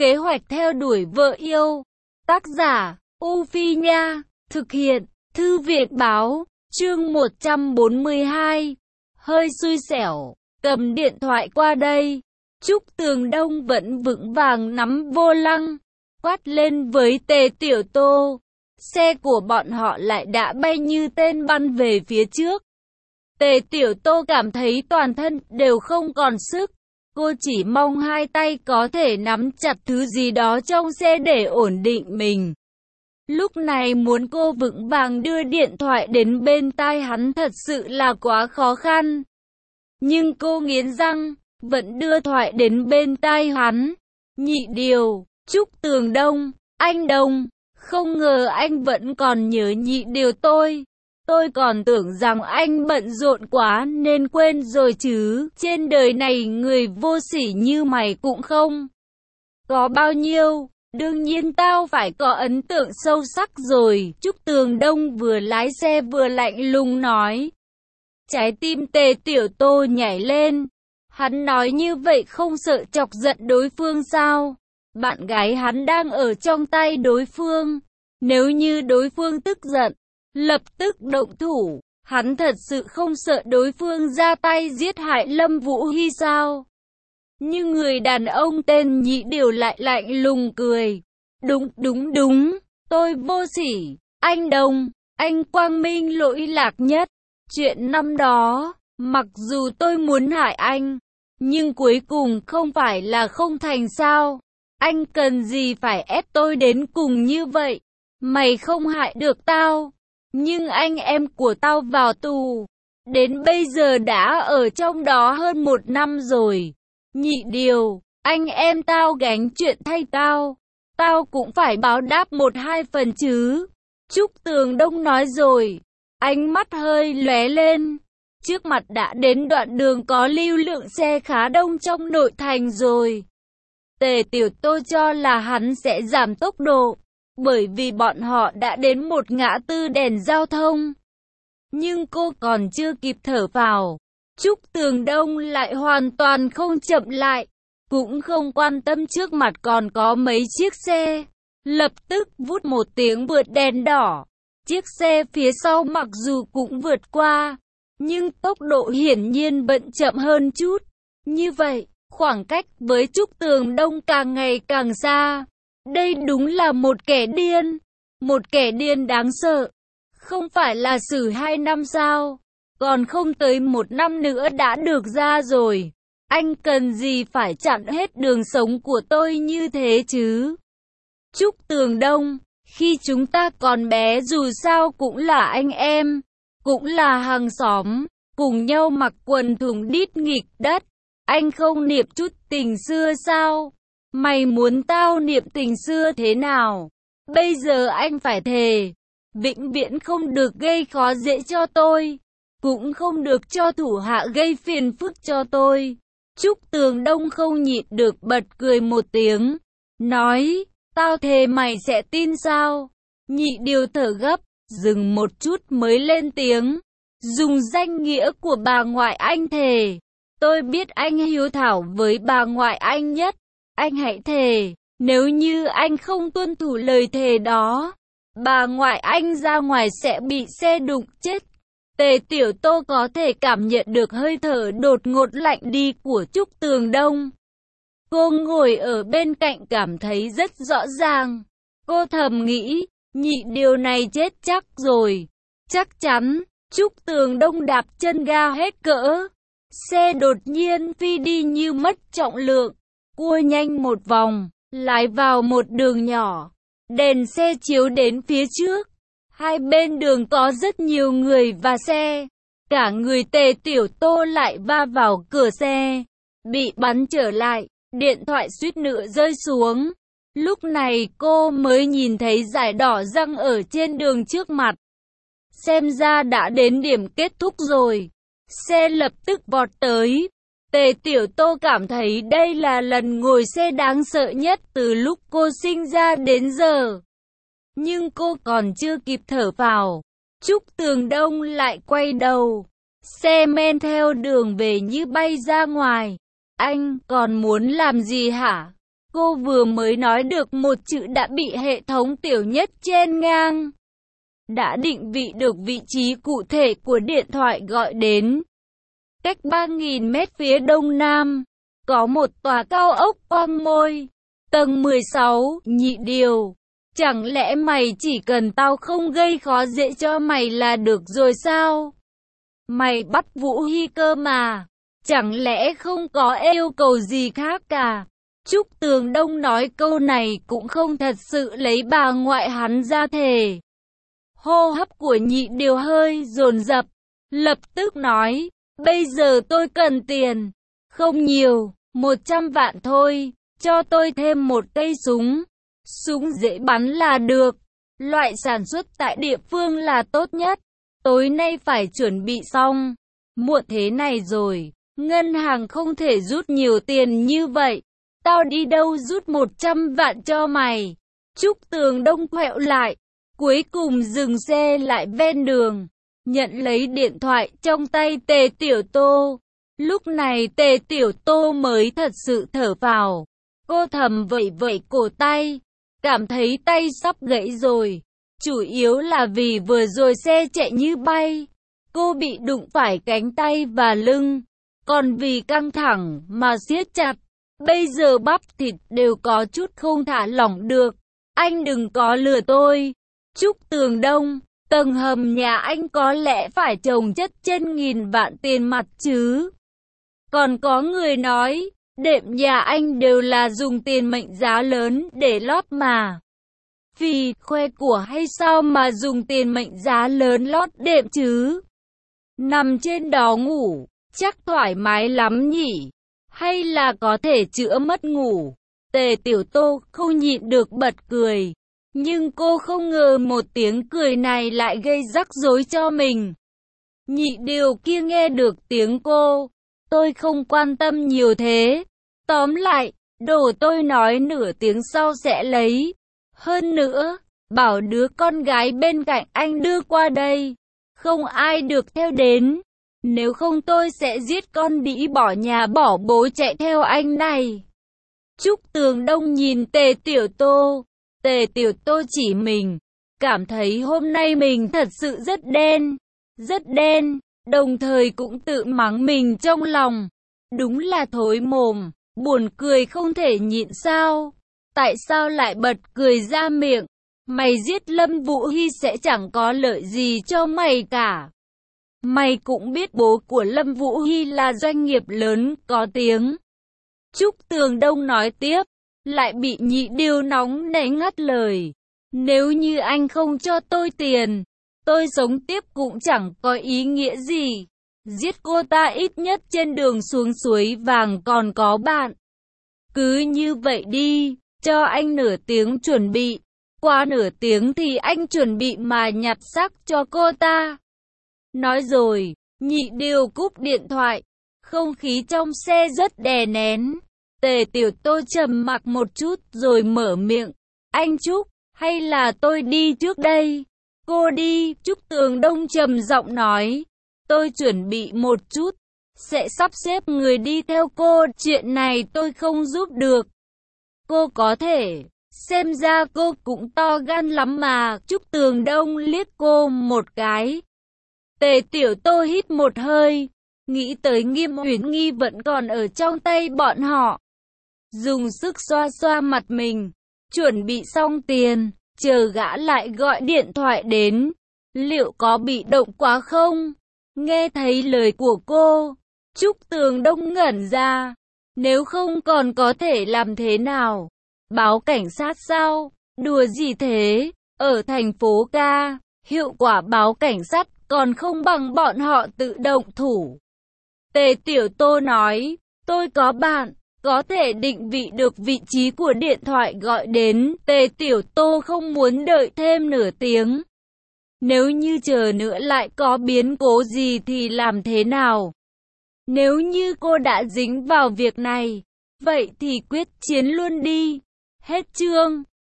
Kế hoạch theo đuổi vợ yêu. Tác giả, U Phi Nha. Thực hiện, Thư viện Báo. Chương 142. Hơi xui xẻo, cầm điện thoại qua đây. Trúc Tường Đông vẫn vững vàng nắm vô lăng, quát lên với Tề Tiểu Tô. Xe của bọn họ lại đã bay như tên bắn về phía trước. Tề Tiểu Tô cảm thấy toàn thân đều không còn sức. Cô chỉ mong hai tay có thể nắm chặt thứ gì đó trong xe để ổn định mình. Lúc này muốn cô vững vàng đưa điện thoại đến bên tai hắn thật sự là quá khó khăn. Nhưng cô nghiến răng, vẫn đưa thoại đến bên tai hắn. Nhị Điều, Trúc Tường Đông, anh Đông, không ngờ anh vẫn còn nhớ Nhị Điều tôi. Tôi còn tưởng rằng anh bận rộn quá nên quên rồi chứ. Trên đời này người vô sỉ như mày cũng không có bao nhiêu. Đương nhiên tao phải có ấn tượng sâu sắc rồi. Trúc Tường Đông vừa lái xe vừa lạnh lùng nói. Trái tim Tề Tiểu Tô nhảy lên. Hắn nói như vậy không sợ chọc giận đối phương sao? Bạn gái hắn đang ở trong tay đối phương. Nếu như đối phương tức giận, lập tức động thủ, hắn thật sự không sợ đối phương ra tay giết hại Lâm Vũ Hy sao? Nhưng người đàn ông tên Nhị Điều lại lạnh lùng cười. Đúng, tôi vô sỉ, anh Đông, anh quang minh lỗi lạc nhất. Chuyện năm đó, mặc dù tôi muốn hại anh, nhưng cuối cùng không phải là không thành sao? Anh cần gì phải ép tôi đến cùng như vậy? Mày không hại được tao, nhưng anh em của tao vào tù, đến bây giờ đã ở trong đó hơn 1 năm rồi. Nhị Điều, anh em tao gánh chuyện thay tao, tao cũng phải báo đáp 1-2 phần chứ. Trúc Tường Đông nói rồi, ánh mắt hơi lóe lên. Trước mặt đã đến đoạn đường có lưu lượng xe khá đông trong nội thành rồi. Tề Tiểu Tô cho là hắn sẽ giảm tốc độ, bởi vì bọn họ đã đến một ngã tư đèn giao thông. Nhưng cô còn chưa kịp thở phào, Trúc Tường Đông lại hoàn toàn không chậm lại, cũng không quan tâm trước mặt còn có mấy chiếc xe. Lập tức vút một tiếng vượt đèn đỏ. Chiếc xe phía sau mặc dù cũng vượt qua, nhưng tốc độ hiển nhiên vẫn chậm hơn chút. Như vậy, khoảng cách với Trúc Tường Đông càng ngày càng xa. Đây đúng là một kẻ điên đáng sợ. Không phải là xử 2 năm sao? Còn không tới 1 năm nữa đã được ra rồi. Anh cần gì phải chặn hết đường sống của tôi như thế chứ? Trúc Tường Đông, khi chúng ta còn bé dù sao cũng là anh em, cũng là hàng xóm, cùng nhau mặc quần thùng đít nghịch đất. Anh không niệm chút tình xưa sao? Mày muốn tao niệm tình xưa thế nào? Bây giờ anh phải thề, vĩnh viễn không được gây khó dễ cho tôi, cũng không được cho thủ hạ gây phiền phức cho tôi. Trúc Tường Đông không nhịn được bật cười một tiếng, nói, tao thề mày sẽ tin sao? Nhị Điều thở gấp, dừng một chút mới lên tiếng, dùng danh nghĩa của bà ngoại anh thề. Tôi biết anh hiếu thảo với bà ngoại anh nhất. Anh hãy thề, nếu như anh không tuân thủ lời thề đó, bà ngoại anh ra ngoài sẽ bị xe đụng chết. Tề Tiểu Tô có thể cảm nhận được hơi thở đột ngột lạnh đi của Trúc Tường Đông. Cô ngồi ở bên cạnh cảm thấy rất rõ ràng. Cô thầm nghĩ, Nhị Điều này chết chắc rồi. Chắc chắn, Trúc Tường Đông đạp chân ga hết cỡ. Xe đột nhiên phi đi như mất trọng lượng, cua nhanh một vòng, lái vào một đường nhỏ. Đèn xe chiếu đến phía trước. Hai bên đường có rất nhiều người và xe. Cả người Tề Tiểu Tô lại va vào cửa xe, bị bắn trở lại, điện thoại suýt nữa rơi xuống. Lúc này cô mới nhìn thấy dải đỏ răng ở trên đường trước mặt. Xem ra đã đến điểm kết thúc rồi. Xe lập tức vọt tới. Tề Tiểu Tô cảm thấy đây là lần ngồi xe đáng sợ nhất từ lúc cô sinh ra đến giờ. Nhưng cô còn chưa kịp thở phào, Trúc Tường Đông lại quay đầu. Xe men theo đường về như bay ra ngoài. Anh còn muốn làm gì hả? Cô vừa mới nói được một chữ đã bị hệ thống tiểu nhất chen ngang. Đã định vị được vị trí cụ thể của điện thoại gọi đến. Cách 3.000 mét phía đông nam, có một tòa cao ốc quang môi. Tầng 16, Nhị Điều. Chẳng lẽ mày chỉ cần tao không gây khó dễ cho mày là được rồi sao? Mày bắt Vũ Hy cơ mà. Chẳng lẽ không có yêu cầu gì khác cả? Trúc Tường Đông nói câu này cũng không thật sự lấy bà ngoại hắn ra thề. Hô hấp của Nhị Điều hơi dồn dập, lập tức nói, bây giờ tôi cần tiền. Không nhiều, 100 vạn thôi, cho tôi thêm một cây súng. Súng dễ bắn là được, loại sản xuất tại địa phương là tốt nhất. Tối nay phải chuẩn bị xong. Muộn thế này rồi, ngân hàng không thể rút nhiều tiền như vậy. Tao đi đâu rút 100 vạn cho mày. Trúc Tường Đông quẹo lại, cuối cùng dừng xe lại ven đường, nhận lấy điện thoại trong tay Tề Tiểu Tô. Lúc này Tề Tiểu Tô mới thật sự thở phào. Cô thầm vẫy cổ tay, cảm thấy tay sắp gãy rồi. Chủ yếu là vì vừa rồi xe chạy như bay, cô bị đụng phải cánh tay và lưng, còn vì căng thẳng mà siết chặt. Bây giờ bắp thịt đều có chút không thả lỏng được. Anh đừng có lừa tôi. Trúc Tường Đông, tầng hầm nhà anh có lẽ phải chồng chất trên nghìn vạn tiền mặt chứ. Còn có người nói, đệm nhà anh đều là dùng tiền mệnh giá lớn để lót mà. Vì khoe của hay sao mà dùng tiền mệnh giá lớn lót đệm chứ? Nằm trên đó ngủ, chắc thoải mái lắm nhỉ? Hay là có thể chữa mất ngủ? Tề Tiểu Tô không nhịn được bật cười. Nhưng cô không ngờ một tiếng cười này lại gây rắc rối cho mình. Nhị Điều kia nghe được tiếng cô. Tôi không quan tâm nhiều thế. Tóm lại, đồ tôi nói nửa tiếng sau sẽ lấy. Hơn nữa, bảo đứa con gái bên cạnh anh đưa qua đây. Không ai được theo đến. Nếu không tôi sẽ giết con đĩ bỏ nhà bỏ bố chạy theo anh này. Trúc Tường Đông nhìn Tề Tiểu Tô. Tề Tiểu Tô chỉ mình. Cảm thấy hôm nay mình thật sự rất đen. Rất đen. Đồng thời cũng tự mắng mình trong lòng. Đúng là thối mồm. Buồn cười không thể nhịn sao. Tại sao lại bật cười ra miệng? Mày giết Lâm Vũ Hy sẽ chẳng có lợi gì cho mày cả. Mày cũng biết bố của Lâm Vũ Hy là doanh nghiệp lớn có tiếng. Trúc Tường Đông nói tiếp, lại bị Nhị Điều nóng nảy ngắt lời. Nếu như anh không cho tôi tiền, tôi sống tiếp cũng chẳng có ý nghĩa gì. Giết cô ta ít nhất trên đường xuống suối vàng còn có bạn. Cứ như vậy đi, cho anh nửa tiếng chuẩn bị. Qua nửa tiếng thì anh chuẩn bị mà nhặt xác cho cô ta. Nói rồi, Nhị Điều cúp điện thoại. Không khí trong xe rất đè nén. Tề Tiểu Tô trầm mặc một chút rồi mở miệng. Anh Trúc, hay là tôi đi trước đây? Cô đi, Trúc Tường Đông trầm giọng nói. Tôi chuẩn bị một chút, sẽ sắp xếp người đi theo cô. Chuyện này tôi không giúp được. Cô có thể, xem ra cô cũng to gan lắm mà. Trúc Tường Đông liếc cô một cái. Tề Tiểu Tô hít một hơi, nghĩ tới Nghiêm Uyển Nghi vẫn còn ở trong tay bọn họ. Dùng sức xoa xoa mặt mình, chuẩn bị xong tiền, chờ gã lại gọi điện thoại đến. Liệu có bị động quá không? Nghe thấy lời của cô, Trúc Tường Đông ngẩn ra. Nếu không còn có thể làm thế nào? Báo cảnh sát sao? Đùa gì thế? Ở thành phố ca, hiệu quả báo cảnh sát còn không bằng bọn họ tự động thủ. Tề Tiểu Tô nói, tôi có bạn, có thể định vị được vị trí của điện thoại gọi đến. Tề Tiểu Tô không muốn đợi thêm nửa tiếng. Nếu như chờ nữa lại có biến cố gì thì làm thế nào? Nếu như cô đã dính vào việc này, vậy thì quyết chiến luôn đi. Hết chương.